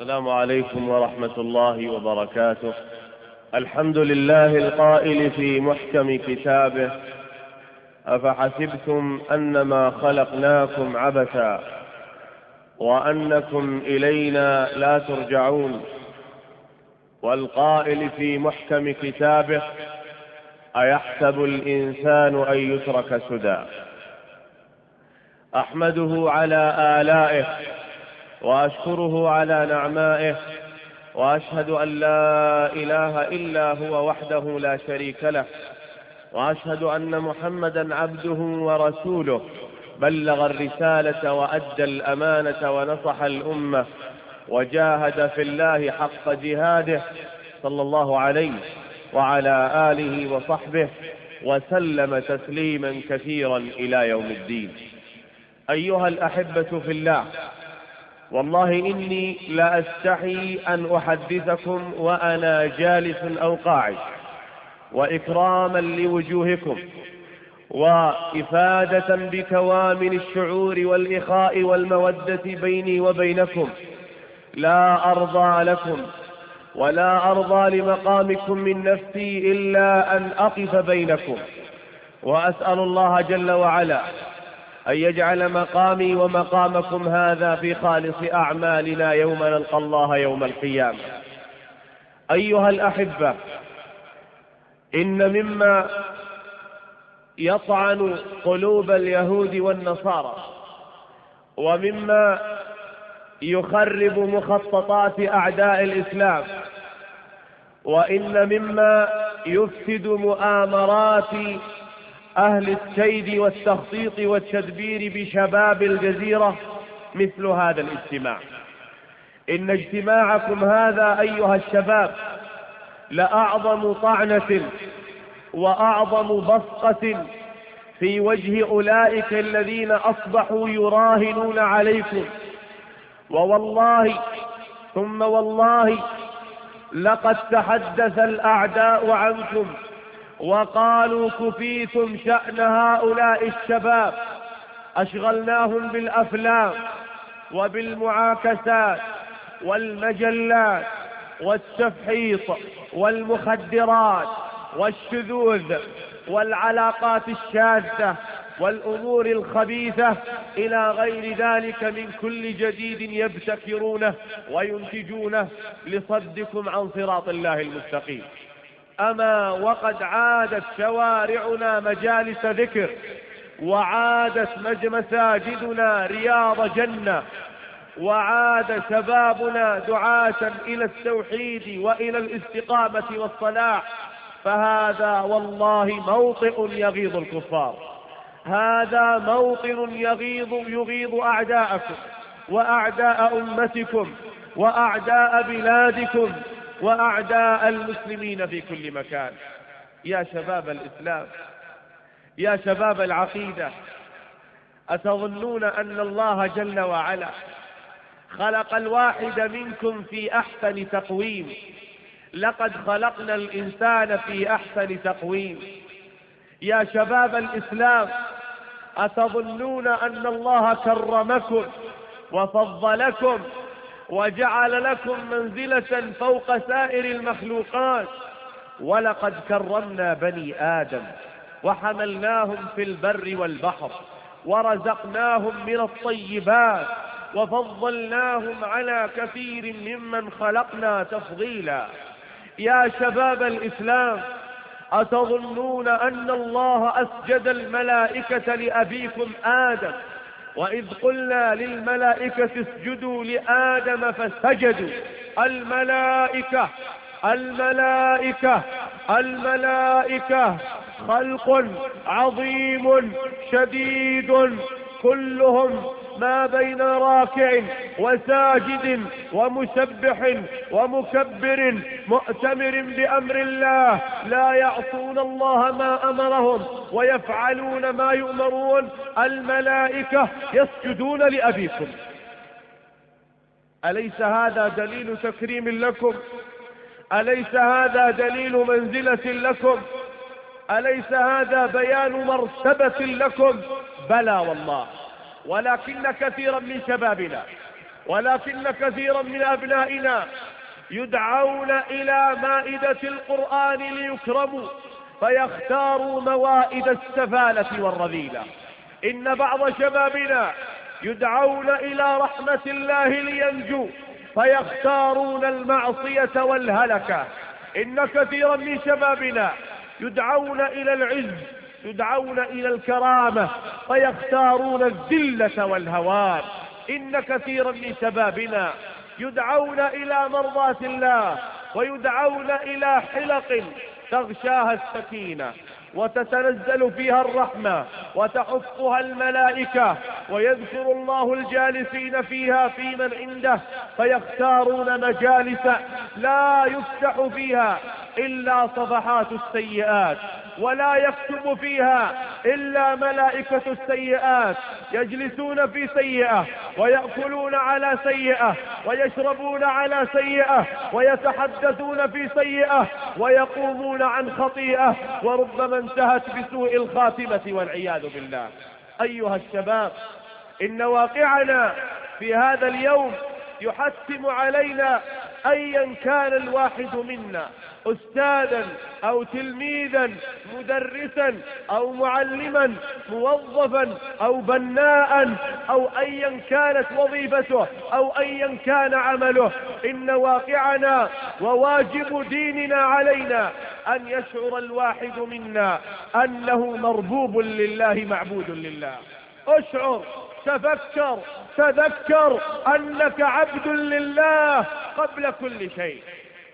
السلام عليكم ورحمة الله وبركاته. الحمد لله القائل في محكم كتابه: أفحسبتم أنما خلقناكم عبثا وأنكم إلينا لا ترجعون. والقائل في محكم كتابه: أيحسب الإنسان أن يترك سدى. أحمده على آلائه وأشكره على نعمائه، وأشهد أن لا إله إلا هو وحده لا شريك له، وأشهد أن محمدا عبده ورسوله، بلغ الرسالة وأدى الأمانة ونصح الأمة وجاهد في الله حق جهاده، صلى الله عليه وعلى آله وصحبه وسلم تسليما كثيرا إلى يوم الدين. أيها الأحبة في الله، والله إني لا أستحي أن أحدثكم وأنا جالس أو قاعد، وإكراما لوجوهكم وإفادة بكوامن الشعور والإخاء والمودة بيني وبينكم، لا أرضى لكم ولا أرضى لمقامكم من نفسي إلا أن أقف بينكم، وأسأل الله جل وعلا أن يجعل مقامي ومقامكم هذا في خالص أعمالنا يوم نلقى الله يوم القيامة. أيها الأحبة، إن مما يطعن قلوب اليهود والنصارى، ومما يخرب مخططات أعداء الإسلام، وإن مما يفسد مؤامرات أهل الكيد والتخطيط والتدبير بشباب الجزيرة مثل هذا الاجتماع. إن اجتماعكم هذا أيها الشباب لأعظم طعنة وأعظم بصقة في وجه أولئك الذين أصبحوا يراهنون عليكم. ووالله ثم والله لقد تحدث الأعداء عنكم وقالوا: كفيتم شأن هؤلاء الشباب، أشغلناهم بالأفلام وبالمعاكسات والمجلات والتفحيط والمخدرات والشذوذ والعلاقات الشاذة والأمور الخبيثة إلى غير ذلك من كل جديد يبتكرونه وينتجونه لصدكم عن صراط الله المستقيم. أما وقد عادت شوارعنا مجالس ذكر، وعادت مساجدنا رياض جنة، وعاد شبابنا دعاة إلى التوحيد وإلى الاستقامة والصلاح، فهذا والله موطئ يغيظ الكفار، هذا موطن يغيظ أعداءكم وأعداء أمتكم وأعداء بلادكم وأعداء المسلمين في كل مكان. يا شباب الإسلام، يا شباب العقيدة، أتظنون أن الله جل وعلا خلق الواحد منكم في أحسن تقويم؟ لقد خلقنا الإنسان في أحسن تقويم. يا شباب الإسلام، أتظنون أن الله كرمكم وفضلكم وجعل لكم منزلة فوق سائر المخلوقات؟ ولقد كرمنا بني آدم وحملناهم في البر والبحر ورزقناهم من الطيبات وفضلناهم على كثير ممن خلقنا تفضيلا. يا شباب الإسلام، أتظنون أن الله أسجد الملائكة لأبيكم آدم، وإذ قلنا للملائكة اسجدوا لآدم فسجدوا؟ الملائكة خلق عظيم شديد، كلهم ما بين راكع وساجد ومسبح ومكبر مؤتمر بأمر الله، لا يعصون الله ما أمرهم ويفعلون ما يؤمرون. الملائكة يسجدون لأبيكم. أليس هذا دليل تكريم لكم؟ أليس هذا دليل منزلة لكم؟ أليس هذا بيان مرتبة لكم؟ بلى والله. ولكن كثيرا من شبابنا ولكن كثيرا من أبنائنا يدعون إلى مائدة القرآن ليكرموا فيختاروا موائد السفالة والرذيلة. إن بعض شبابنا يدعون إلى رحمة الله لينجوا فيختارون المعصية والهلكة. إن كثيرا من شبابنا يدعون إلى العز، يدعون إلى الكرامة فيختارون الذلة والهوان. إن كثيرا من شبابنا يدعون إلى مرضاة الله ويدعون إلى حلق تغشاها السكينة وتتنزل فيها الرحمة وتحفها الملائكة ويذكر الله الجالسين فيها في من عنده، فيختارون مجالس لا يفتح فيها إلا صفحات السيئات ولا يكتب فيها إلا ملائكة السيئات، يجلسون في سيئة ويأكلون على سيئة ويشربون على سيئة ويتحدثون في سيئة ويقومون عن خطيئة وربما انتهت بسوء الخاتمة والعياذ بالله. أيها الشباب، إن واقعنا في هذا اليوم يحتم علينا أيا كان الواحد منا، أستاذا أو تلميذا، مدرسا أو معلما، موظفا أو بناء، أو أيا كانت وظيفته أو أيا كان عمله، إن واقعنا وواجب ديننا علينا أن يشعر الواحد منا أنه مربوب لله معبود لله. اشعر، تفكر، تذكر أنك عبد لله قبل كل شيء.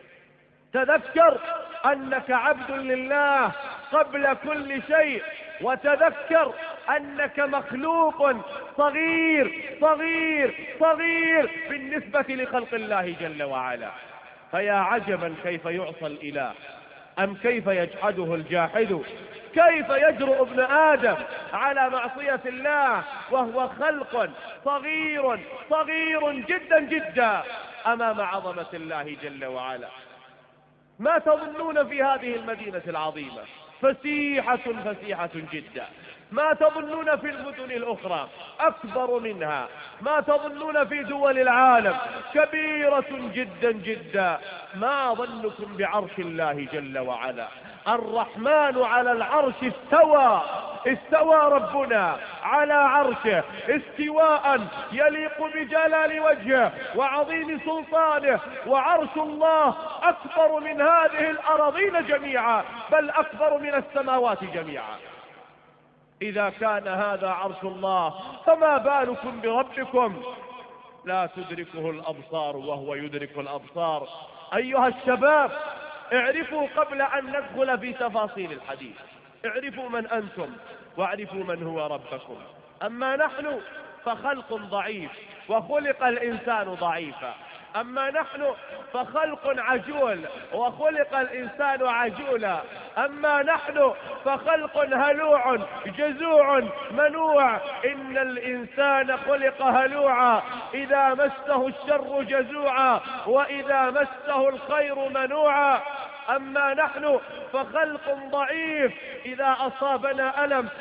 تذكر أنك عبد لله قبل كل شيء، وتذكر أنك مخلوق صغير صغير صغير بالنسبة لخلق الله جل وعلا. فيا عجبا كيف يعصى الإله، أم كيف يجحده الجاحد، كيف يجرؤ ابن آدم على معصية الله وهو خلق صغير صغير جدا جدا أمام عظمة الله جل وعلا. ما تظنون في هذه المدينة العظيمة؟ فسيحة فسيحة جدا. ما تظنون في المدن الأخرى؟ أكبر منها. ما تظنون في دول العالم؟ كبيرة جدا جدا. ما ظنكم بعرش الله جل وعلا؟ الرحمن على العرش استوى. استوى ربنا على عرشه استواء يليق بجلال وجهه وعظيم سلطانه، وعرش الله أكبر من هذه الأراضين جميعا، بل أكبر من السماوات جميعا. إذا كان هذا عرش الله فما بالكم بربكم؟ لا تدركه الأبصار وهو يدرك الأبصار. أيها الشباب، اعرفوا قبل أن ندخل في تفاصيل الحديث، اعرفوا من أنتم واعرفوا من هو ربكم. أما نحن فخلق ضعيف وخلق الإنسان ضعيفا. أما نحن فخلق عجول وخلق الإنسان عجولا. أما نحن فخلق هلوع جزوع منوع. إن الإنسان خلق هلوعا إذا مسه الشر جزوعا وإذا مسه الخير منوعا. أما نحن فخلق ضعيف، إذا أصابنا ألم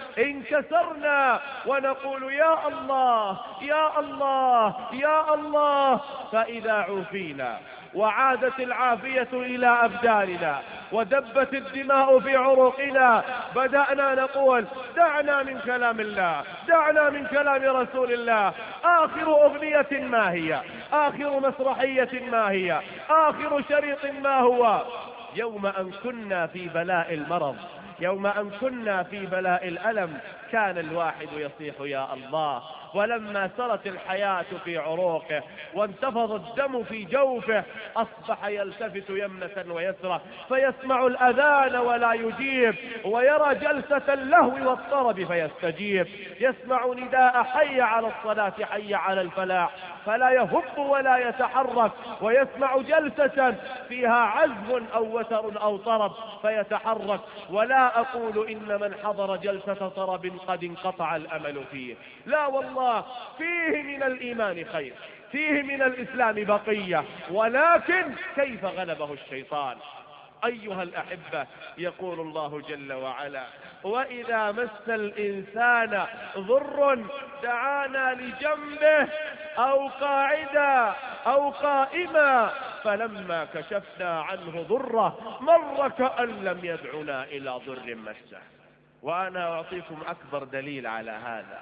انكسرنا ونقول يا الله يا الله يا الله، فإذا عوفينا وعادت العافية إلى أبداننا ودبت الدماء في عروقنا بدأنا نقول دعنا من كلام الله، دعنا من كلام رسول الله. آخر أغنية ما هي؟ آخر مسرحية ما هي؟ آخر شريط ما هو؟ يوم أن كنا في بلاء المرض، يوم أن كنا في بلاء الألم، كان الواحد يصيح يا الله. ولما سرت الحياة في عروقه وانتفض الدم في جوفه أصبح يلتفت يمنة ويسرى فيسمع الأذان ولا يجيب، ويرى جلسة اللهو والطرب فيستجيب، يسمع نداء حي على الصلاة حي على الفلاح فلا يهب ولا يتحرك، ويسمع جلسة فيها عزم أو وتر أو طرب فيتحرك. ولا أقول إن من حضر جلسة طرب قد انقطع الأمل فيه، لا والله، فيه من الإيمان خير، فيه من الإسلام بقية، ولكن كيف غلبه الشيطان. أيها الأحبة، يقول الله جل وعلا وإذا مس الإنسان ضر دعانا لجنبه أو قاعدا أو قائما، فلما كشفنا عنه ضره مر كأن لم يدعنا إلى ضر مسه. وأنا أعطيكم أكبر دليل على هذا.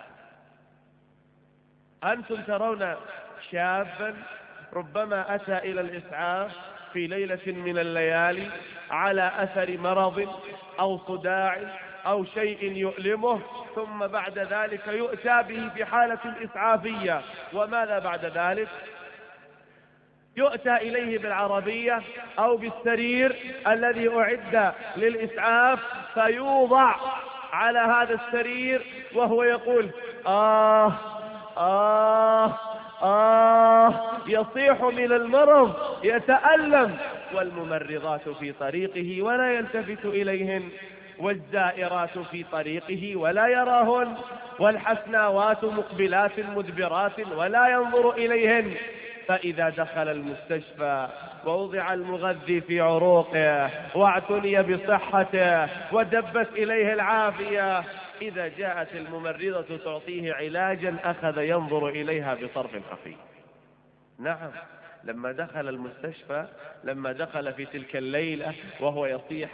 أنتم ترون شابا ربما أتى إلى الإسعاف في ليلة من الليالي على أثر مرض أو صداع أو شيء يؤلمه، ثم بعد ذلك يؤتى به في حالة إسعافية. وماذا بعد ذلك؟ يؤتى إليه بالعربية أو بالسرير الذي أعد للإسعاف، فيوضع على هذا السرير وهو يقول آه آه آه، يصيح من المرض، يتألم، والممرضات في طريقه ولا يلتفت إليهن، والزائرات في طريقه ولا يراهن، والحسناوات مقبلات مدبرات ولا ينظر إليهن. فإذا دخل المستشفى ووضع المغذي في عروقه واعتني بصحته ودبت إليه العافية، إذا جاءت الممرضة تعطيه علاجا أخذ ينظر إليها بطرف خفي. نعم، لما دخل المستشفى، لما دخل في تلك الليلة وهو يصيح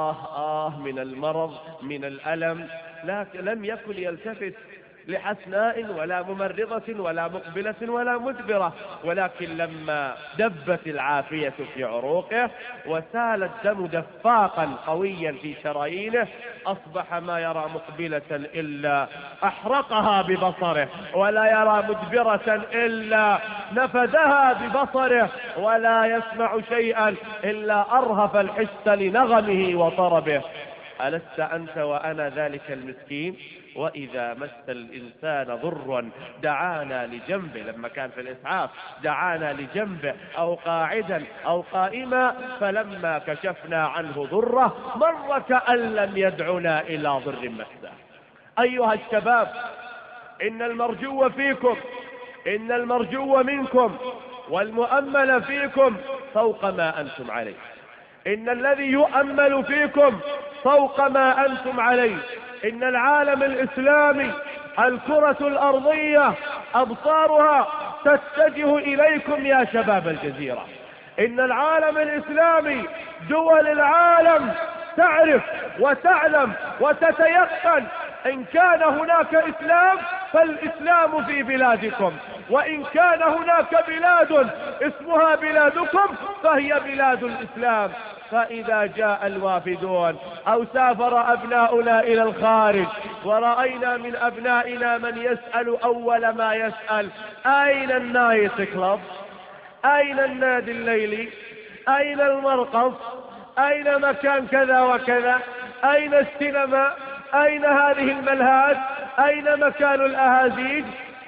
من المرض من الألم، لكن لم يكن يلتفت لحسناء ولا ممرضة ولا مقبلة ولا مدبرة، ولكن لما دبت العافية في عروقه وسال الدم دفاقا قويا في شرايينه، أصبح ما يرى مقبلة إلا أحرقها ببصره، ولا يرى مدبرة إلا نفذها ببصره، ولا يسمع شيئا إلا أرهف الحس لنغمه وطربه. ألست أنت وأنا ذلك المسكين؟ وإذا مس الإنسان ضر دعانا لجنبه، لما كان في الإسعاف دعانا لجنبه أو قاعدا أو قائما، فلما كشفنا عنه ضره مر كأن لم يدعنا إلى ضر مسه. أيها الشباب، إن المرجو فيكم، إن المرجو منكم والمؤمل فيكم فوق ما أنتم عليه، إن الذي يؤمل فيكم فوق ما أنتم عليه. إن العالم الإسلامي، الكرة الأرضية، أبصارها تتجه إليكم يا شباب الجزيرة. إن العالم الإسلامي، دول العالم تعرف وتعلم وتتيقن إن كان هناك إسلام فالإسلام في بلادكم، وإن كان هناك بلاد اسمها بلادكم فهي بلاد الإسلام. فإذا جاء الوافدون أو سافر أبناؤنا إلى الخارج ورأينا من أبنائنا من يسأل أول ما يسأل أين النايت كلوب، أين النادي الليلي، أين المرقص، أين مكان كذا وكذا، أين السينما، أين هذه الملهات، أين مكان الأهازيج.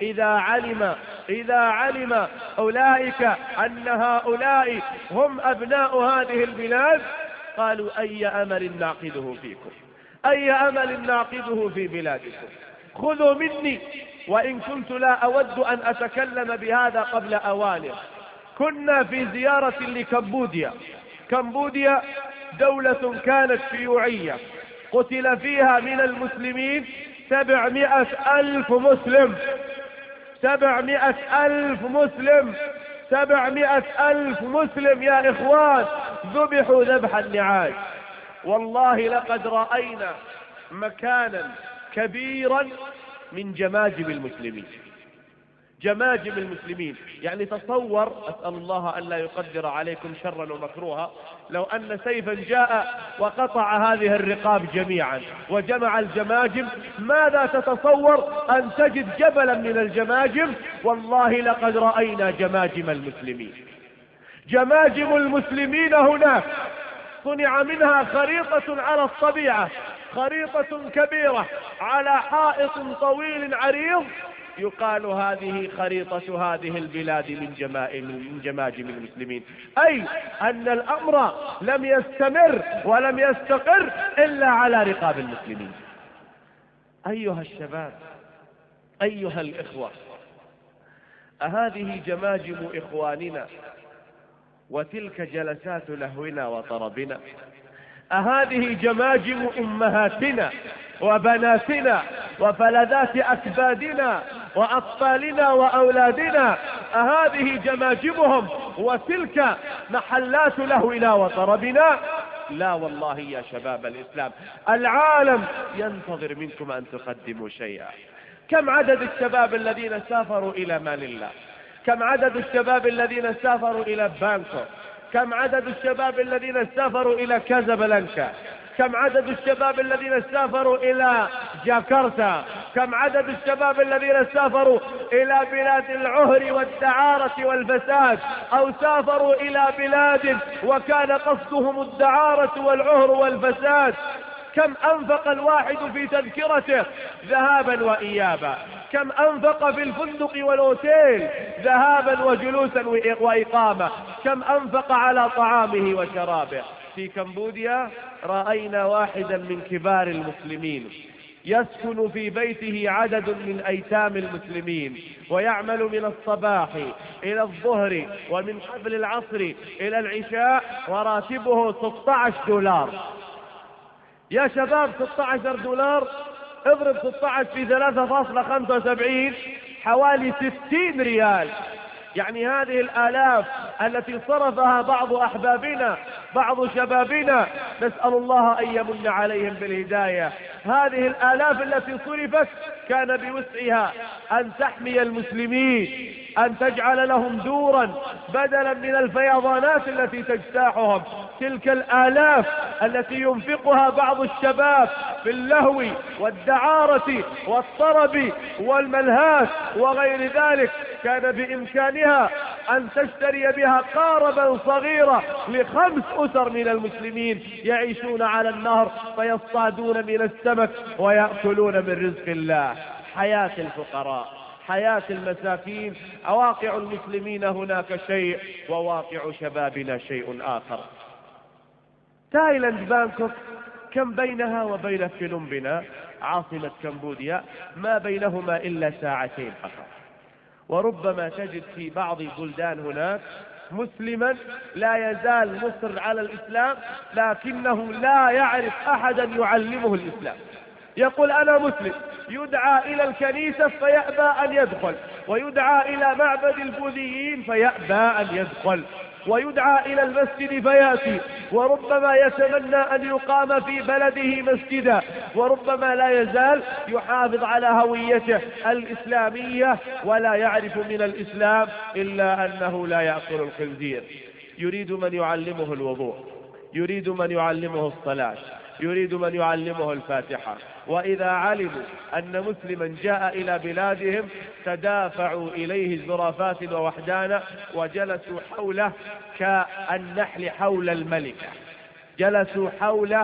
إذا علم أولئك أن هؤلاء هم أبناء هذه البلاد قالوا أي أمل نعقده فيكم، أي أمل نعقده في بلادكم. خذوا مني، وإن كنت لا أود أن أتكلم بهذا قبل أوانه. كنا في زيارة لكمبوديا. كمبوديا دولة كانت شيوعية، قتل فيها من المسلمين 700,000 مسلم، 700,000 مسلم، 700,000 مسلم يا إخوان ذبحوا ذبح النعاج. والله لقد رأينا مكانا كبيرا من جماجم المسلمين، جماجم المسلمين. يعني تصور، أسأل الله أن لا يقدر عليكم شرا ومكروها، لو أن سيفا جاء وقطع هذه الرقاب جميعا وجمع الجماجم، ماذا تتصور أن تجد جبلا من الجماجم؟ والله لقد رأينا جماجم المسلمين. جماجم المسلمين هناك صنع منها خريطة على الطبيعة، خريطة كبيرة على حائط طويل عريض، يقال هذه خريطة هذه البلاد من جماجم المسلمين. أي أن الأمر لم يستمر ولم يستقر إلا على رقاب المسلمين. أيها الشباب، أيها الإخوة، أهذه جماجم إخواننا وتلك جلسات لهونا وطربنا؟ أهذه جماجم أمهاتنا وبناتنا وفلذات أكبادنا وأطفالنا وأولادنا أهذه جماجمهم وتلك محلات لهونا وطربنا؟ لا والله يا شباب الإسلام، العالم ينتظر منكم أن تقدموا شيئا. كم عدد الشباب الذين سافروا إلى مال الله؟ كم عدد الشباب الذين سافروا إلى بانكوك؟ كم عدد الشباب الذين سافروا إلى كازابلانكا؟ كم عدد الشباب الذين سافروا إلى جاكرتا؟ كم عدد الشباب الذين سافروا إلى بلاد العهر والدعارة والفساد، أو سافروا إلى بلاد وكان قصدهم الدعارة والعهر والفساد؟ كم أنفق الواحد في تذكرته ذهابا وإيابا؟ كم أنفق في الفندق والأوتيل ذهابا وجلوسا وإقامة؟ كم أنفق على طعامه وشرابه؟ في كمبوديا رأينا واحدا من كبار المسلمين يسكن في بيته عدد من أيتام المسلمين، ويعمل من الصباح إلى الظهر ومن قبل العصر إلى العشاء، وراتبه $16. يا شباب $16 اضرب 16 في 3.75 حوالي 60 ريال. يعني هذه الآلاف التي صرفها بعض أحبابنا بعض شبابنا، نسأل الله أن يمن عليهم بالهداية، هذه الآلاف التي صرفت كان بوسعها أن تحمي المسلمين، أن تجعل لهم دورا بدلا من الفيضانات التي تجتاحهم. تلك الآلاف التي ينفقها بعض الشباب في اللهو والدعارة والطرب والملهات وغير ذلك كان بإمكانها أن تشتري بها قاربا صغيرة ل5 أسر من المسلمين يعيشون على النهر فيصطادون من السمك ويأكلون من رزق الله. حياة الفقراء، حياة المساكين. واقع المسلمين هناك شيء، وواقع شبابنا شيء آخر. تايلاند بانكوك كم بينها وبين فيلمبنا عاصمة كمبوديا؟ ما بينهما إلا ساعتين فقط. وربما تجد في بعض البلدان هناك مسلما لا يزال مصر على الإسلام، لكنه لا يعرف أحدا يعلمه الإسلام. يقول أنا مسلم، يدعى إلى الكنيسة فيأبى أن يدخل، ويدعى إلى معبد البوذيين فيأبى أن يدخل، ويدعى إلى المسجد فيأتي، وربما يتمنى أن يقام في بلده مسجدا، وربما لا يزال يحافظ على هويته الإسلامية ولا يعرف من الإسلام إلا أنه لا يأكل الخنزير. يريد من يعلمه الوضوء، يريد من يعلمه الصلاة، يريد من يعلمه الفاتحة. وإذا علموا أن مسلما جاء إلى بلادهم تدافعوا إليه الزرافات ووحدانا، وجلسوا حوله كالنحل حول الملكة، جلسوا حوله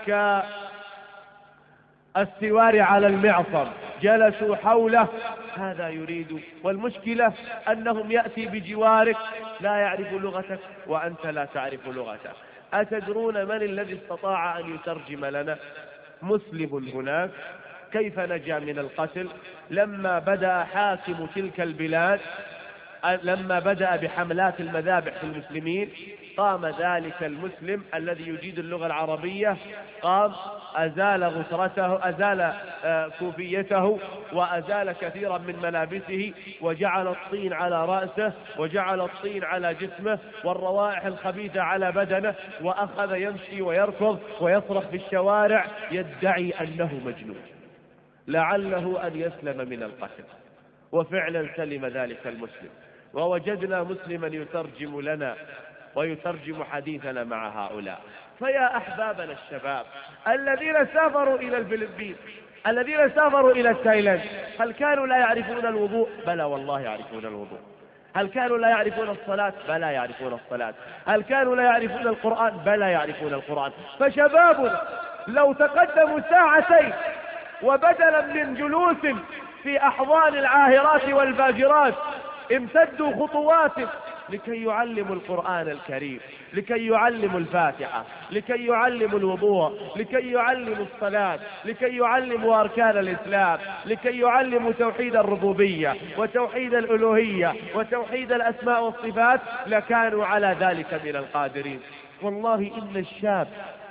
كالسوار على المعصم، جلسوا حوله. هذا يريد. والمشكلة أنهم يأتي بجوارك لا يعرف لغتك وأنت لا تعرف لغتك. أتدرون من الذي استطاع أن يترجم لنا؟ مسلم هناك كيف نجا من القتل لما بدأ حاكم تلك البلاد، لما بدأ بحملات المذابح في المسلمين، قام ذلك المسلم الذي يجيد اللغة العربية قام أزال غترته، أزال كوفيته، وأزال كثيرا من ملابسه، وجعل الطين على رأسه، وجعل الطين على جسمه، والروائح الخبيثة على بدنه، وأخذ يمشي ويركض ويصرخ في الشوارع يدعي أنه مجنون لعله أن يسلم من القتل. وفعلا سلم ذلك المسلم، ووجدنا مسلما يترجم لنا ويترجم حديثنا مع هؤلاء. فيا أحبابنا الشباب الذين سافروا إلى الفلبين، الذين سافروا إلى تايلاند، هل كانوا لا يعرفون الوضوء؟ بلى والله يعرفون الوضوء. هل كانوا لا يعرفون الصلاة؟ بلى يعرفون الصلاة. هل كانوا لا يعرفون القرآن؟ بلى يعرفون القرآن. فشبابنا لو تقدموا ساعتين وبدلا من جلوس في أحضان العاهرات والباجرات امتدوا خطوات لكي يعلموا القرآن الكريم، لكي يعلموا الفاتحة، لكي يعلموا الوضوء، لكي يعلموا الصلاة، لكي يعلموا أركان الإسلام، لكي يعلموا توحيد الربوبية وتوحيد الألوهية وتوحيد الأسماء والصفات، لكانوا على ذلك من القادرين. والله إن الشاب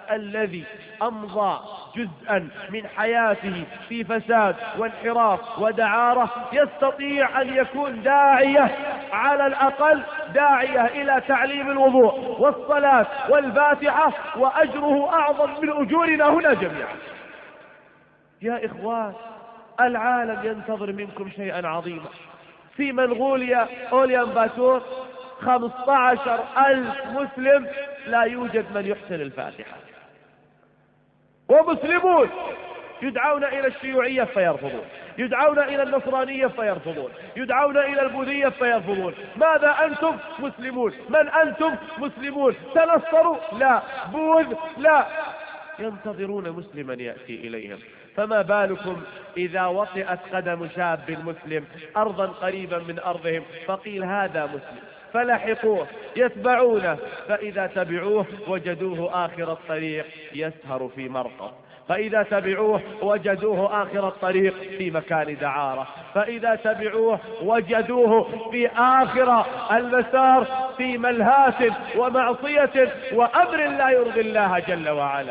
الذي أمضى جزءا من حياته في فساد وانحراف ودعارة يستطيع أن يكون داعية، على الأقل داعية إلى تعليم الوضوء والصلاة والفاتحة، وأجره أعظم من أجورنا هنا جميعا. يا إخوان، العالم ينتظر منكم شيئا عظيما. في منغوليا أوليان باتور 15,000 مسلم لا يوجد من يحسن الفاتحة، ومسلمون يدعون إلى الشيوعية فيرفضون، يدعون إلى النصرانية فيرفضون، يدعون إلى البوذية فيرفضون. ماذا أنتم؟ مسلمون. من أنتم؟ مسلمون. تنصروا؟ لا. بوذ؟ لا. ينتظرون مسلما يأتي إليهم. فما بالكم إذا وطئت قدم شاب مسلم أرضا قريبا من أرضهم فقيل هذا مسلم، فلحقوه يتبعونه، فإذا تبعوه وجدوه آخر الطريق يسهر في مرقه، فإذا تبعوه وجدوه آخر الطريق في مكان دعارة، فإذا تبعوه وجدوه في آخر المسار في ملهاة ومعصية وأمر لا يرضي الله جل وعلا.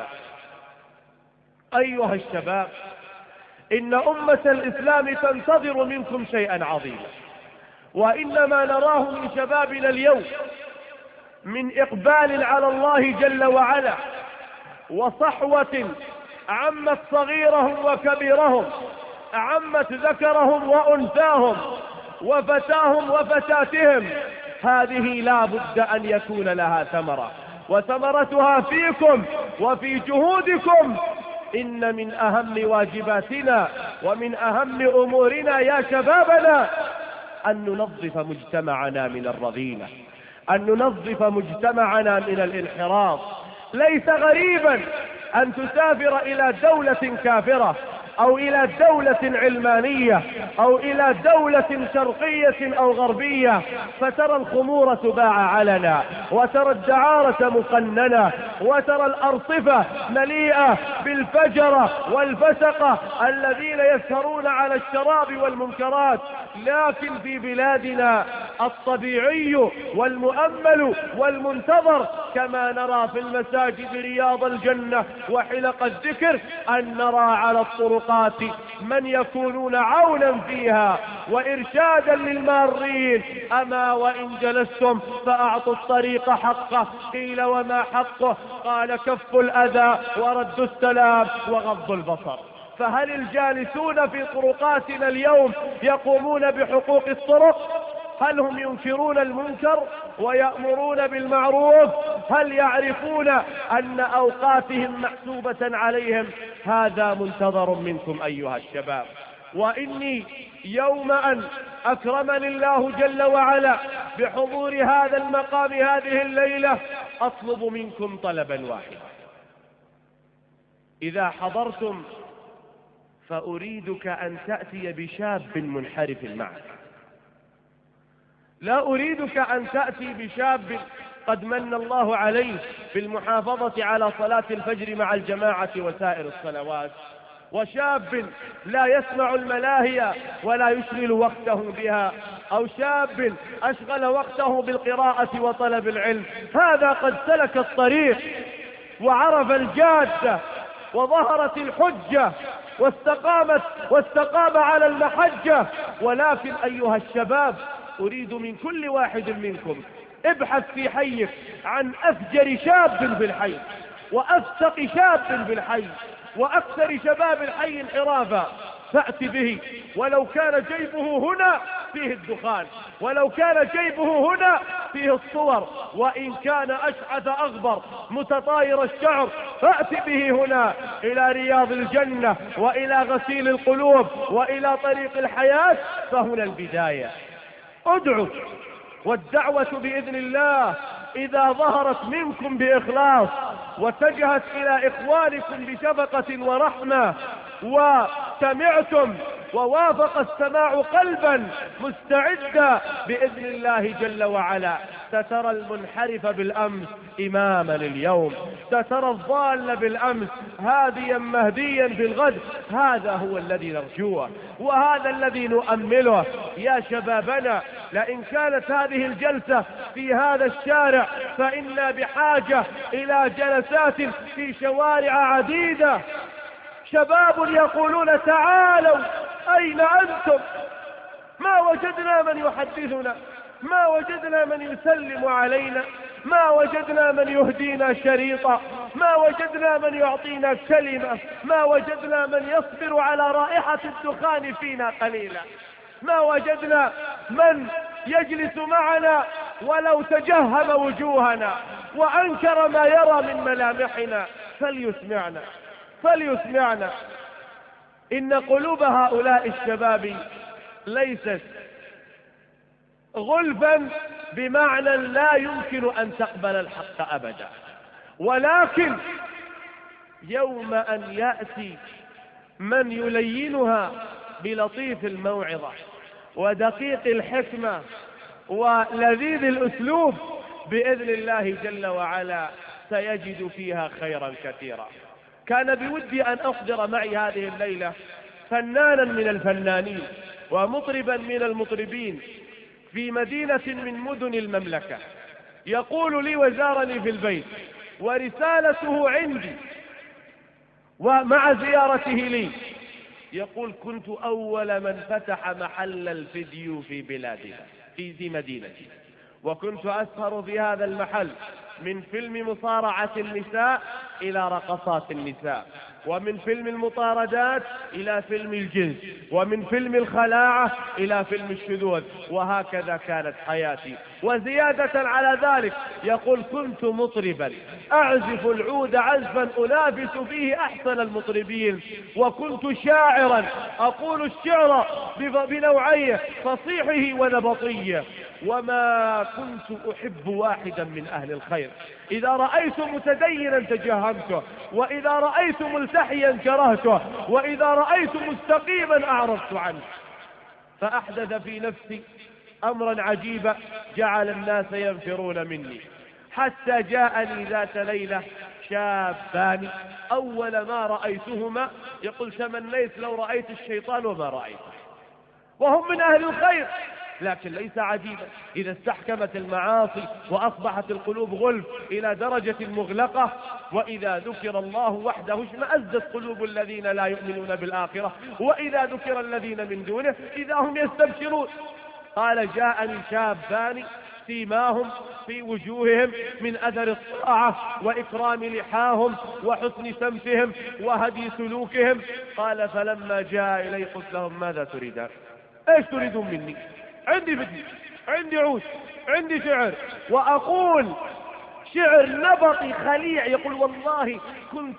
أيها الشباب، إن أمة الإسلام تنتظر منكم شيئا عظيما، وإنما نراه من شبابنا اليوم من إقبال على الله جل وعلا وصحوة عمت صغيرهم وكبيرهم، عمت ذكرهم وأنثاهم وفتاهم وفتاتهم. هذه لا بد أن يكون لها ثمرة، وثمرتها فيكم وفي جهودكم. إن من أهم واجباتنا ومن أهم أمورنا يا شبابنا أن ننظف مجتمعنا من الرذيلة، أن ننظف مجتمعنا من الانحراف. ليس غريبا أن تسافر إلى دولة كافرة أو إلى دولة علمانية أو إلى دولة شرقية أو غربية فترى الخمور تباع علنا، وترى الدعارة مقننة، وترى الأرصفة مليئة بالفجرة والفسقة الذين يسهرون على الشراب والمنكرات. لكن في بلادنا الطبيعي والمؤمل والمنتظر كما نرى في المساجد رياض الجنة وحلق الذكر أن نرى على الطرقات من يكونون عونا فيها وإرشادا للمارين. أما وإن جلستم فأعطوا الطريق حقه. قيل وما حقه؟ قال كف الأذى ورد السلام وغض البصر. فهل الجالسون في طرقاتنا اليوم يقومون بحقوق الطرق؟ هل هم ينكرون المنكر ويأمرون بالمعروف؟ هل يعرفون أن أوقاتهم محسوبة عليهم؟ هذا منتظر منكم أيها الشباب. وإني يوم أن أكرمني الله جل وعلا بحضور هذا المقام هذه الليلة أطلب منكم طلبا واحدا: إذا حضرتم فأريدك أن تأتي بشاب منحرف معك. لا أريدك أن تأتي بشاب قد من الله عليه بالمحافظة على صلاة الفجر مع الجماعة وسائر الصلوات، وشاب لا يسمع الملاهي ولا يشغل وقته بها، أو شاب أشغل وقته بالقراءة وطلب العلم. هذا قد سلك الطريق وعرف الجادة وظهرت الحجة واستقام على المحجة. ولكن أيها الشباب، أريد من كل واحد منكم ابحث في حيك عن أفجر شاب في الحي وأفسق شاب في الحي وأكثر شباب الحي انحرافا، فأت به، ولو كان جيبه هنا فيه الدخان، ولو كان جيبه هنا فيه الصور، وإن كان أشعث أغبر متطاير الشعر فأت به هنا إلى رياض الجنة وإلى غسيل القلوب وإلى طريق الحياة. فهنا البداية. ادعوا، والدعوة بإذن الله إذا ظهرت منكم بإخلاص واتجهت إلى إخوانكم بشفقة ورحمة وسمعتم ووافق السماع قلبا مستعدا بإذن الله جل وعلا، سترى المنحرف بالأمس إماما اليوم، سترى الضال بالأمس هاديا مهديا في الغد. هذا هو الذي نرجوه وهذا الذي نؤمله. يا شبابنا، لئن كانت هذه الجلسة في هذا الشارع فإنا بحاجة إلى جلسات في شوارع عديدة. شباب يقولون تعالوا أين أنتم؟ ما وجدنا من يحدثنا، ما وجدنا من يسلم علينا، ما وجدنا من يهدينا شريطا، ما وجدنا من يعطينا كلمة، ما وجدنا من يصبر على رائحة الدخان فينا قليلا، ما وجدنا من يجلس معنا ولو تجهم وجوهنا وأنكر ما يرى من ملامحنا. فليسمعنا فليسمعنا. إن قلوب هؤلاء الشباب ليست غلفا بمعنى لا يمكن أن تقبل الحق أبدا، ولكن يوم أن يأتي من يلينها بلطيف الموعظة ودقيق الحكمة ولذيذ الأسلوب بإذن الله جل وعلا سيجد فيها خيرا كثيرا. كان بودي أن أحضر معي هذه الليلة فنانا من الفنانين ومطربا من المطربين في مدينة من مدن المملكة، يقول لي وزارني في البيت ورسالته عندي ومع زيارته لي، يقول: كنت أول من فتح محل الفيديو في بلادنا في مدينتي، وكنت أسهر في هذا المحل من فيلم مصارعة النساء إلى رقصات النساء، ومن فيلم المطاردات إلى فيلم الجنس، ومن فيلم الخلاعة إلى فيلم الشذوذ، وهكذا كانت حياتي. وزيادة على ذلك يقول: كنت مطربا أعزف العود عزفا أنافس فيه أحسن المطربين، وكنت شاعرا أقول الشعر بنوعيه فصيحه ونبطيه، وما كنت أحب واحدا من أهل الخير. إذا رأيت متدينا تجهمته، وإذا رأيت ملتحيا كرهته، وإذا رأيت مستقيما أعرضت عنه. فأحدث في نفسي أمرا عجيبا جعل الناس ينفرون مني، حتى جاءني ذات ليلة شابان أول ما رأيتهما يقول: تمنيت لو رأيت الشيطان وما رأيته، وهم من أهل الخير. لكن ليس عجيبا إذا استحكمت المعاصي وأصبحت القلوب غلف إلى درجة مغلقة، وإذا ذكر الله وحده اشمأزت قلوب الذين لا يؤمنون بالآخرة، وإذا ذكر الذين من دونه إذا هم يستبشرون. قال: جاءني شابان سيماهم في وجوههم من أثر الطاعة وإكرام لحاهم وحسن سمتهم وهدي سلوكهم. قال: فلما جاء إلي قلت لهم: ماذا تريدون؟ ايش تريدون مني؟ عندي فيديو، عندي عود، عندي شعر، وأقول شعر نبطي خليع. يقول: والله كنت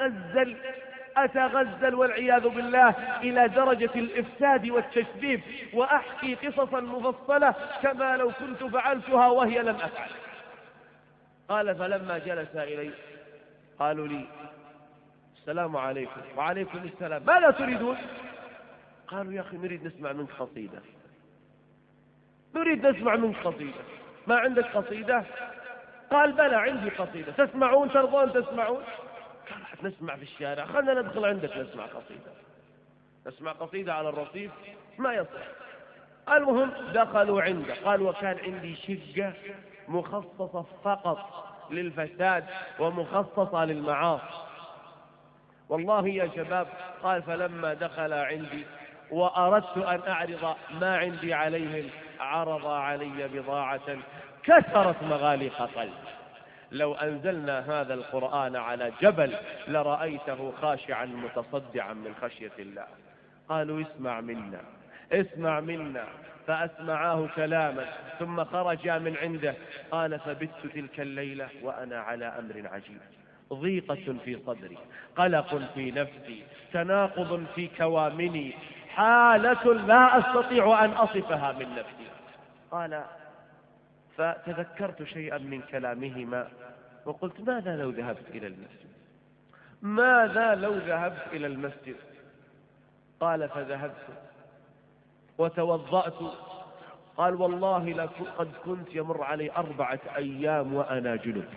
أتغزل والعياذ بالله إلى درجة الإفساد والتشبيب، وأحكي قصصا مفصلة كما لو كنت فعلتها وهي لم أفعل. قال: فلما جلس إلي قالوا لي: السلام عليكم. وعليكم السلام. ماذا تريدون؟ قالوا: يا أخي نريد نسمع منك قصيدة، نريد نسمع منك قصيدة، ما عندك قصيدة؟ قال: بلى عندي قصيدة. تسمعون؟ ترضون تسمعون؟ قال: نسمع في الشارع، خلنا ندخل عندك نسمع قصيدة. نسمع قصيدة على الرصيف ما يصح. المهم دخلوا عنده. قال: وكان عندي شقة مخصصة فقط للفساد ومخصصة للمعاصي. والله يا شباب، قال: فلما دخل عندي وأردت أن أعرض ما عندي عليهم عرض علي بضاعة كسرت مغاليق قلبي. لو أنزلنا هذا القرآن على جبل لرأيته خاشعا متصدعا من خشية الله. قالوا: اسمع منا اسمع منا. فأسمعاه كلاما ثم خرجا من عنده. قال: فبت تلك الليلة وأنا على أمر عجيب، ضيقة في صدري، قلق في نفسي، تناقض في كوامني، حالة لا أستطيع أن أصفها من نفسي. قال: فتذكرت شيئا من كلامهما وقلت: ماذا لو ذهبت إلى المسجد؟ ماذا لو ذهبت إلى المسجد؟ قال فذهبت وتوضأت. قال والله قد كنت يمر علي 4 أيام وأنا جنب.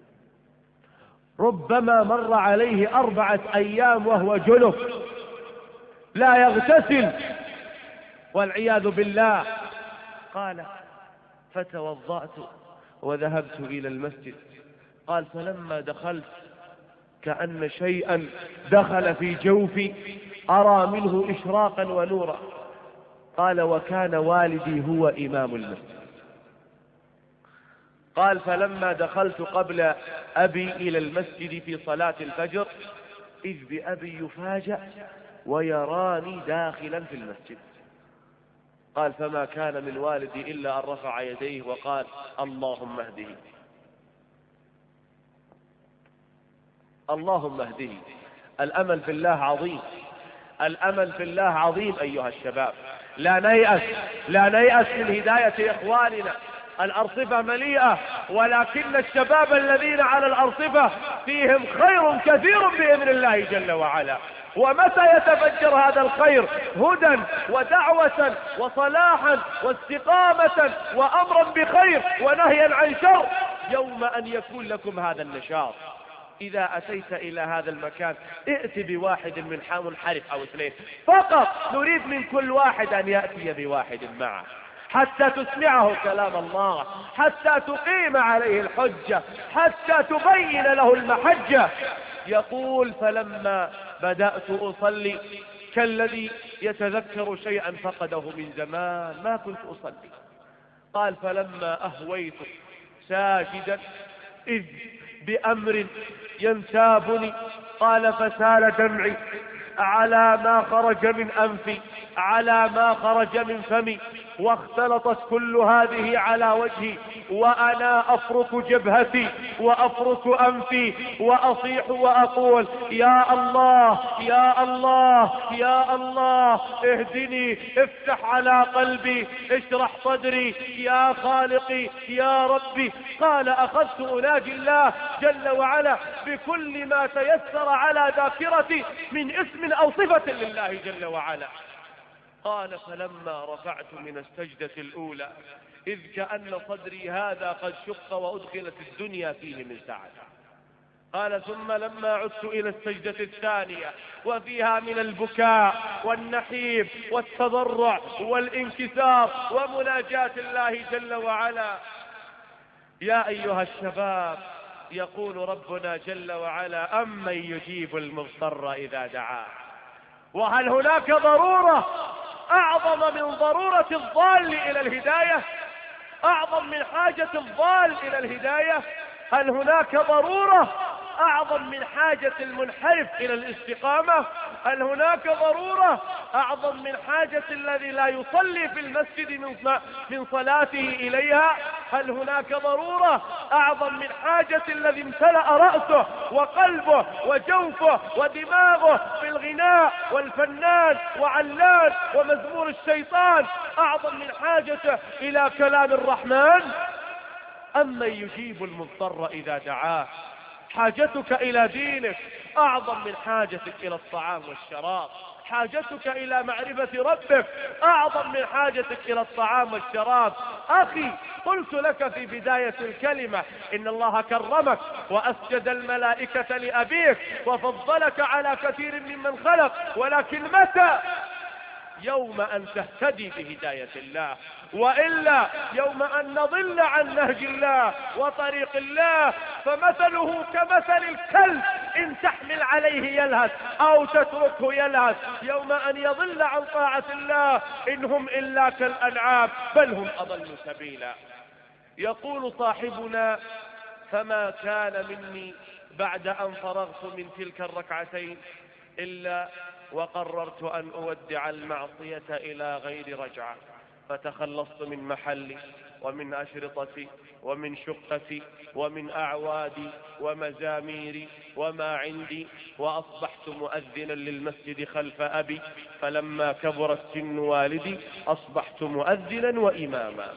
ربما مر عليه 4 أيام وهو جنب لا يغتسل والعياذ بالله. قال فتوضأت وذهبت إلى المسجد. قال فلما دخلت كأن شيئا دخل في جوفي أرى منه إشراقا ونورا. قال وكان والدي هو إمام المسجد. قال فلما دخلت قبل أبي إلى المسجد في صلاة الفجر إذ بأبي يفاجأ ويراني داخلا في المسجد. قال فما كان من والدي إلا أن رفع يديه وقال اللهم اهده اللهم اهده. الأمل في الله عظيم، الأمل في الله عظيم أيها الشباب. لا نيأس من هداية إخواننا. الأرصفة مليئة، ولكن الشباب الذين على الأرصفة فيهم خير كثير بإذن الله جل وعلا. ومتى يتفجر هذا الخير؟ هدى ودعوة وصلاحا واستقامة وأمرا بخير ونهيا عن شر، يوم أن يكون لكم هذا النشاط. إذا أتيت إلى هذا المكان ائت بواحد من منحرف أو 2 فقط. نريد من كل واحد أن يأتي بواحد معه حتى تسمعه كلام الله، حتى تقيم عليه الحجة، حتى تبين له المحجة. يقول فلما بدأت أصلي كالذي يتذكر شيئا فقده من زمان ما كنت أصلي. قال فلما أهويت ساجدا إذ بأمر ينتابني. قال فسال دمعي على ما خرج من أنفي على ما خرج من فمي، واختلطت كل هذه على وجهي وأنا أفرك جبهتي وأفرك أنفي وأصيح وأقول يا الله يا الله يا الله اهدني، افتح على قلبي، اشرح صدري يا خالقي يا ربي. قال أخذت أناجي الله جل وعلا بكل ما تيسر على ذاكرتي من اسم أو صفة لله جل وعلا. قال فلما رفعت من السجدة الأولى إذ كأن صدري هذا قد شق وأدخلت الدنيا فيه من ساعة. قال ثم لما عدت إلى السجدة الثانية وفيها من البكاء والنحيب والتضرع والانكسار ومناجاة الله جل وعلا. يا أيها الشباب، يقول ربنا جل وعلا أمن يجيب المضطر إذا دعاه. وهل هناك ضرورة أعظم من ضرورة الضال إلى الهداية؟ أعظم من حاجة الضال إلى الهداية؟ هل هناك ضرورة أعظم من حاجة المنحرف إلى الاستقامة؟ هل هناك ضرورة أعظم من حاجة الذي لا يصلي في المسجد من صلاته إليها؟ هل هناك ضرورة أعظم من حاجة الذي امتلأ رأسه وقلبه وجوفه ودماغه بالغناء والفنان وعلان ومزمور الشيطان أعظم من حاجته إلى كلام الرحمن؟ أمن يجيب المضطر إذا دعاه. حاجتك إلى دينك أعظم من حاجتك إلى الطعام والشراب. حاجتك إلى معرفة ربك أعظم من حاجتك إلى الطعام والشراب. أخي، قلت لك في بداية الكلمة إن الله كرمك وأسجد الملائكة لأبيك وفضلك على كثير ممن خلق، ولكن متى؟ يوم أن تهتدي بهداية الله، وإلا يوم أن نضل عن نهج الله وطريق الله فمثله كمثل الكلب إن تحمل عليه يلهث أو تتركه يلهث. يوم أن يضل عن طاعة الله إن هم إلا كالأنعام بل هم أضل سبيلا. يقول صاحبنا فما كان مني بعد أن فرغت من تلك الركعتين إلا وقررت أن أودع المعصية إلى غير رجعة، فتخلصت من محلي ومن أشرطتي ومن شقتي ومن أعوادي ومزاميري وما عندي، وأصبحت مؤذنا للمسجد خلف أبي، فلما كبر سن والدي أصبحت مؤذنا وإماما.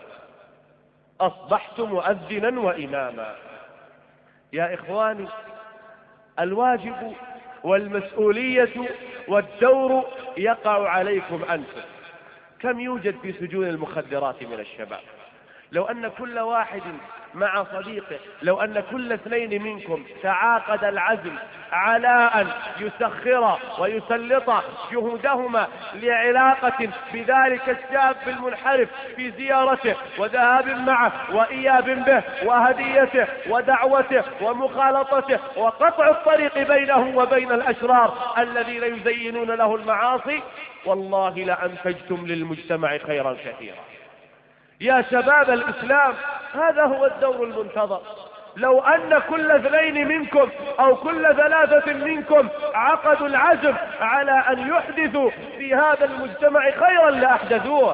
أصبحت مؤذنا وإماما. يا إخواني، الواجب والمسؤولية والدور يقع عليكم أنتم. كم يوجد في سجون المخدرات من الشباب؟ لو أن كل واحد مع صديقه، لو أن كل اثنين منكم تعاقد العزم على أن يسخر ويسلط جهودهما لعلاقة بذلك الشاب المنحرف في زيارته وذهاب معه وإياب به وهديته ودعوته ومخالطته وقطع الطريق بينه وبين الأشرار الذين يزينون له المعاصي، والله لأنتجتم للمجتمع خيرا كثيرا. يا شباب الإسلام، هذا هو الدور المنتظر. لو أن كل اثنين منكم أو كل ثلاثة منكم عقدوا العزم على أن يحدثوا في هذا المجتمع خيرا لأحدثوه.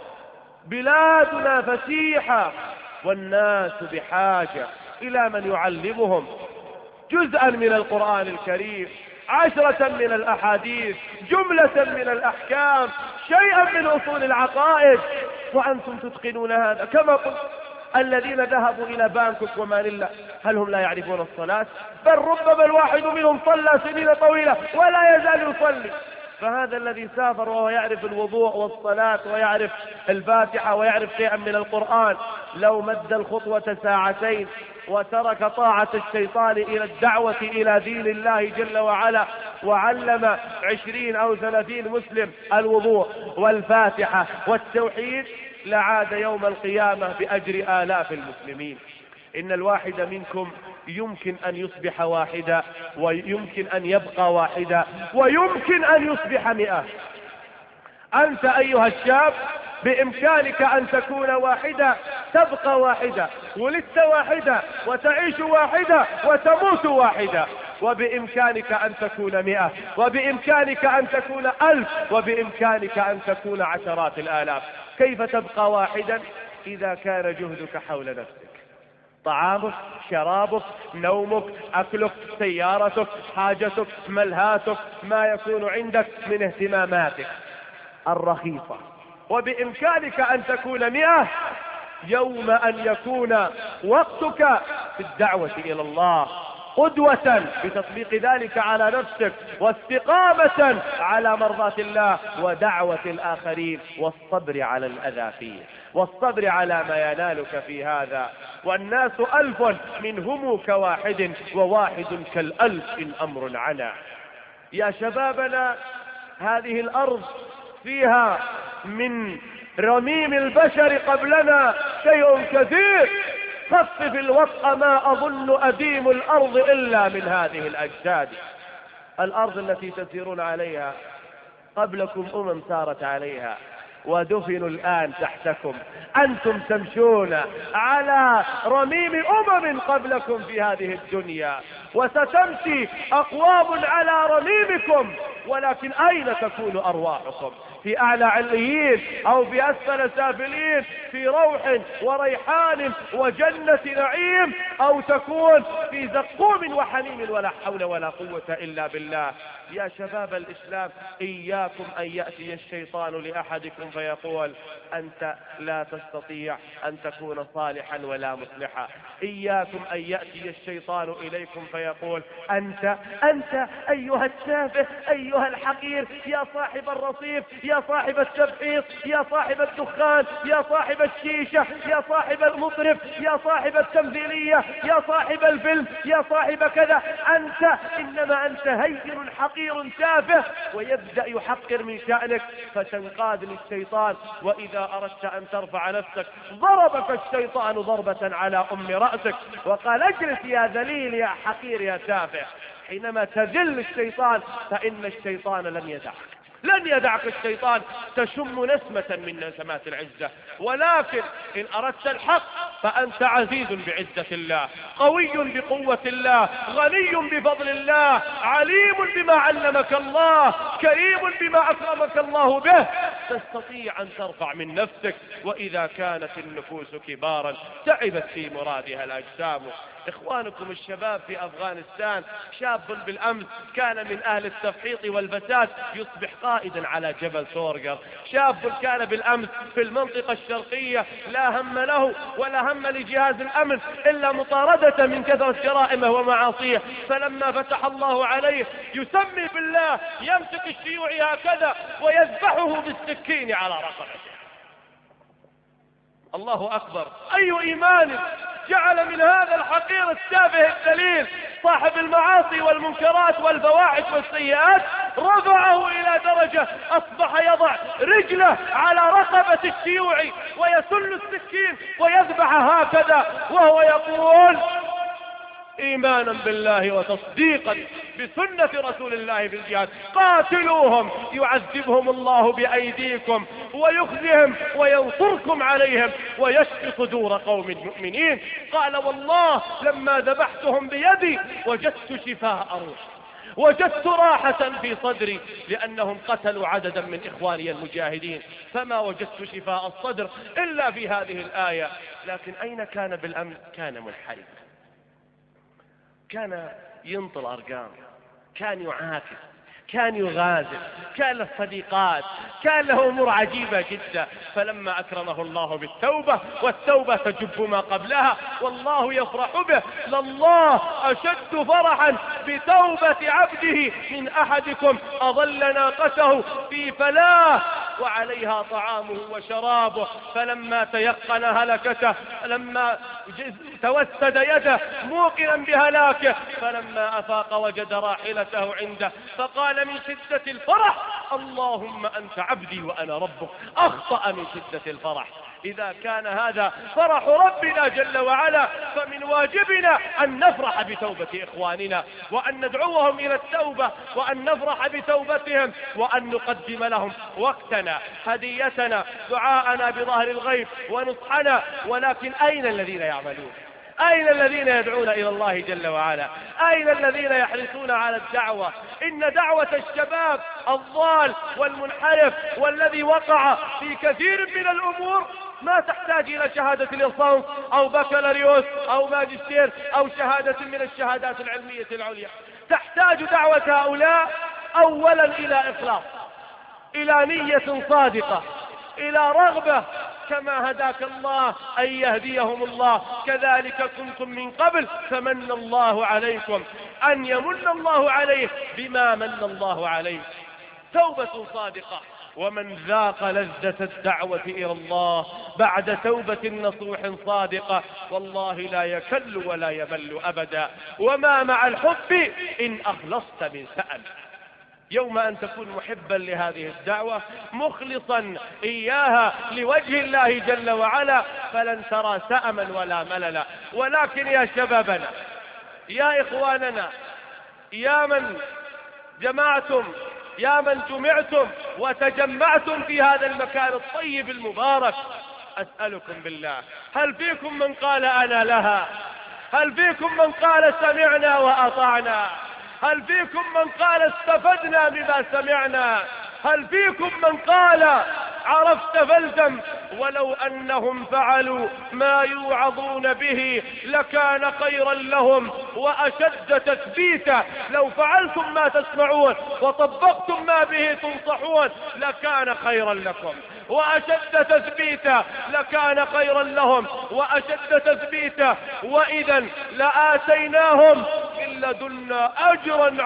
بلادنا فسيحة والناس بحاجة إلى من يعلمهم جزءا من القرآن الكريم، 10 من الأحاديث، جملة من الأحكام، شيئا من أصول العقائد، وأنتم تتقنون هذا. كما قلت، الذين ذهبوا إلى بانكوك ومانيلا هل هم لا يعرفون الصلاة؟ بل ربما الواحد منهم صلى سنين طويلة ولا يزال يصلي. فهذا الذي سافر وهو يعرف الوضوء والصلاة ويعرف الفاتحة ويعرف شيئا من القرآن، لو مد الخطوة ساعتين وترك طاعة الشيطان إلى الدعوة إلى دين الله جل وعلا وعلم 20 أو 30 مسلم الوضوء والفاتحة والتوحيد، لعاد يوم القيامة بأجر آلاف المسلمين. إن الواحد منكم يمكن أن يصبح واحدا، ويمكن أن يبقى واحدا، ويمكن أن يصبح 100. أنت أيها الشاب بإمكانك أن تكون واحدة تبقى واحدة، ولدت واحدة وتعيش واحدة وتموت واحدة. وبإمكانك أن تكون 100، وبإمكانك أن تكون 1000، وبإمكانك أن تكون عشرات الآلاف. كيف تبقى واحدا إذا كان جهدك حول نفسك؟ طعامك، شرابك، نومك، أكلك، سيارتك، حاجتك، ملهاتك، ما يكون عندك من اهتماماتك الرخيصة. وبإمكانك أن تكون 100 يوم أن يكون وقتك في الدعوة إلى الله قدوة بتطبيق ذلك على نفسك، واستقامة على مرضاة الله، ودعوة الآخرين، والصبر على الأذى فيه، والصبر على ما ينالك في هذا. والناس 1000 منهم كواحد، وواحد كالألف إن أمر عنا. يا شبابنا، هذه الأرض فيها من رميم البشر قبلنا شيء كثير. خفف الوطأ، ما أظن أديم الأرض إلا من هذه الأجساد. الأرض التي تسيرون عليها قبلكم سارت عليها ودفنوا الآن تحتكم. أنتم تمشون على رميم قبلكم في هذه الدنيا، وستمشي أقوام على رميمكم، ولكن أين تكون أرواحكم؟ في أعلى عليين أو في أسفل سافلين، في روح وريحان وجنة نعيم، أو تكون في زقوم وحميم ولا حول ولا قوة إلا بالله. يا شباب الإسلام، إياكم أن يأتي الشيطان لأحدكم فيقول أنت لا تستطيع أن تكون صالحا ولا مصلحا. إياكم أن يأتي الشيطان إليكم فيقول أنت أيها التافه، أيها الحقير، يا صاحب الرصيف، يا صاحب التبحيط، يا صاحب الدخان، يا صاحب الشيشة، يا صاحب المطرف، يا صاحب التمثيلية، يا صاحب الفيلم، يا صاحب كذا، أنت إنما أنت هين حقير تافه، ويبدأ يحقر من شأنك فتنقاد للشيطان. وإذا أردت أن ترفع نفسك ضربك الشيطان ضربة على أم رأسك وقال اجلس يا ذليل يا حقير يا تافه. حينما تذل الشيطان فإن الشيطان لن يدعك الشيطان تشم نسمة من نسمات العزة. ولكن إن أردت الحق فأنت عزيز بعزة الله، قوي بقوة الله، غني بفضل الله، عليم بما علمك الله، كريم بما أكرمك الله به. تستطيع أن ترفع من نفسك. وإذا كانت النفوس كبارا تعبت في مرادها الأجسام. إخوانكم الشباب في أفغانستان، شاب بالأمس كان من أهل التفحيط والفساد يصبح قائدا على جبل سورغر. شاب كان بالأمس في المنطقة الشرقية لا هم له ولا هم لجهاز الأمن إلا مطاردة من كثرة جرائمه ومعاصيه، فلما فتح الله عليه يسمي بالله يمسك الشيوعي هكذا ويذبحه بالسكين على رقبته. الله أكبر. أي إيمان جعل من هذا الحقير التافه الذليل صاحب المعاصي والمنكرات والفواحش والسيئات رفعه إلى درجة أصبح يضع رجله على رقبة الشيوعي ويسل السكين ويذبح هكذا وهو يقول إيمانا بالله وتصديقا بسنة رسول الله في الجهاد: قاتلوهم يعذبهم الله بأيديكم ويخزهم وينصركم عليهم ويشفي صدور قوم مؤمنين. قال: والله لما ذبحتهم بيدي وجدت شفاء روح، وجدت راحة في صدري، لأنهم قتلوا عددا من إخواني المجاهدين، فما وجدت شفاء الصدر إلا في هذه الآية. لكن أين كان بالأمس؟ كان منحرف، كان ينطل أرقام، كان يعاكس، كان يغازل، كان له صديقات، كان له أمور عجيبة جدا. فلما أكرمه الله بالتوبة، والتوبة تجب ما قبلها والله يفرح به، لله أشد فرحا بتوبة عبده من أحدكم أضل ناقته في فلاة وعليها طعامه وشرابه، فلما تيقن هلكته، لما توسد يده موقنا بهلاكه، فلما أفاق وجد راحلته عنده فقال من شدة الفرح: اللهم أنت عبدي وأنا ربك. أخطأ من شدة الفرح. إذا كان هذا فرح ربنا جل وعلا فمن واجبنا أن نفرح بتوبة إخواننا، وأن ندعوهم إلى التوبة، وأن نفرح بتوبتهم، وأن نقدم لهم وقتنا، هديتنا، دعاءنا بظهر الغيب ونصحنا. ولكن أين الذين يعملون؟ أين الذين يدعون إلى الله جل وعلا؟ أين الذين يحرصون على الدعوة؟ إن دعوة الشباب الضال والمنحرف والذي وقع في كثير من الأمور ما تحتاج إلى شهادة ليسانس أو بكالوريوس أو ماجستير أو شهادة من الشهادات العلمية العليا. تحتاج دعوة هؤلاء أولا إلى إخلاص، إلى نية صادقة، إلى رغبة، كما هداك الله أن يهديهم الله كذلك كنتم من قبل فمن الله عليكم، أن يمن الله عليه بما من الله عليه. توبة صادقة. ومن ذاق لذة الدعوة إلى الله بعد توبة نصوح صادقة والله لا يكل ولا يمل أبدا. وما مع الحب إن أخلصت من سأل. يوم أن تكون محبا لهذه الدعوة مخلصا إياها لوجه الله جل وعلا فلن ترى سأما ولا مللا. ولكن يا شبابنا، يا إخواننا، يا من جمعتم، يا من جمعتم وتجمعتم في هذا المكان الطيب المبارك، أسألكم بالله: هل فيكم من قال أنا لها؟ هل فيكم من قال سمعنا وأطعنا؟ هل فيكم من قال استفدنا بما سمعنا؟ هل فيكم من قال عرفت فالزم؟ ولو أنهم فعلوا ما يوعظون به لكان خيرا لهم وأشد تثبيتا. لو فعلتم ما تسمعون وطبقتم ما به تنصحون لكان خيرا لكم وأشد تثبيتا، لكان خيرا لهم وأشد تثبيتا. وإذا لآتيناهم من لدنا أجرا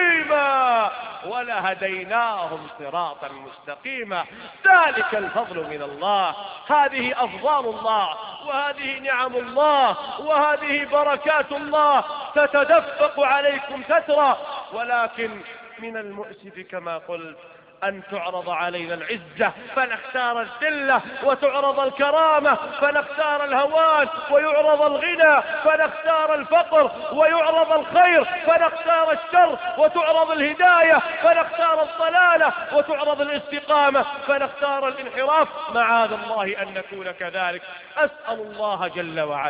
عظيما ولهديناهم صراطا مستقيما. ذلك الفضل من الله. هذه أفضال الله، وهذه نعم الله، وهذه بركات الله تتدفق عليكم تترى. ولكن من المؤسف كما قلت أن تعرض علينا العزة فنختار الذلة، وتعرض الكرامة فنختار الهوان، ويعرض الغنى فنختار الفقر، ويعرض الخير فنختار الشر، وتعرض الهداية فنختار الضلالة، وتعرض الاستقامة فنختار الانحراف. معاذ الله أن نكون كذلك. أسأل الله جل وعلا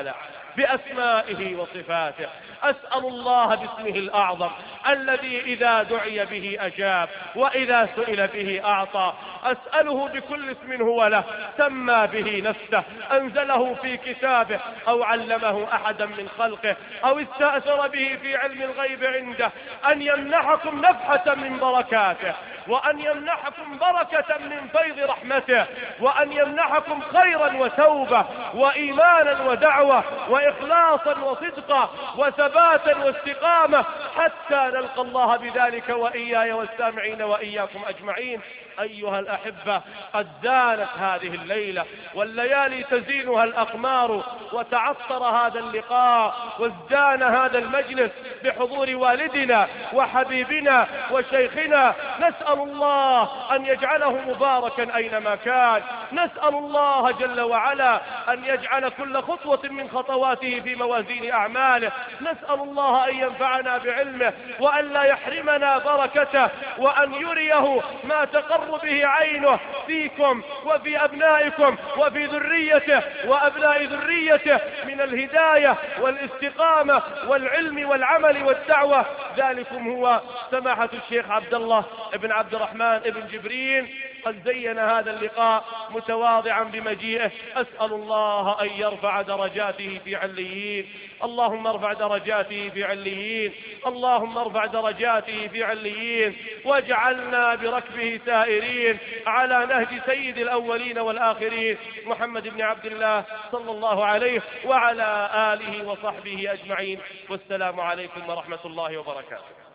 بأسمائه وصفاته. أسأل الله باسمه الأعظم الذي إذا دعي به أجاب وإذا سئل به أعطى. أسأله بكل اسم هو له سمى به نفسه، أنزله في كتابه، أو علمه أحدا من خلقه، أو استأثر به في علم الغيب عنده، أن يمنحكم نفحة من بركاته، وأن يمنحكم بركة من فيض رحمته، وأن يمنحكم خيرا وتوبة وإيمانا ودعوة وإخلاصا وصدقا وثباتا واستقامة حتى نلقى الله بذلك وإياي والسامعين وإياكم أجمعين. أيها الأحبة، قد زانت هذه الليلة والليالي تزينها الأقمار، وتعطر هذا اللقاء وازدان هذا المجلس بحضور والدنا وحبيبنا وشيخنا. نسأل الله أن يجعله مباركا أينما كان. نسأل الله جل وعلا أن يجعل كل خطوة من خطواته في موازين أعماله. نسأل الله أن ينفعنا بعلمه وأن لا يحرمنا بركته، وأن يريه ما تقر به عينه فيكم وفي أبنائكم وفي ذريته وأبناء ذريته من الهداية والاستقامة والعلم والعمل والدعوة. ذلكم هو سماحة الشيخ عبد الله ابن عبد الرحمن ابن جبرين، قد زين هذا اللقاء متواضعا بمجيئه. أسأل الله أن يرفع درجاته في عليين. اللهم ارفع درجاته في عليين، اللهم ارفع درجاته في عليين، واجعلنا بركبه سائرين على نهج سيد الأولين والآخرين محمد بن عبد الله صلى الله عليه وعلى آله وصحبه أجمعين. والسلام عليكم ورحمة الله وبركاته.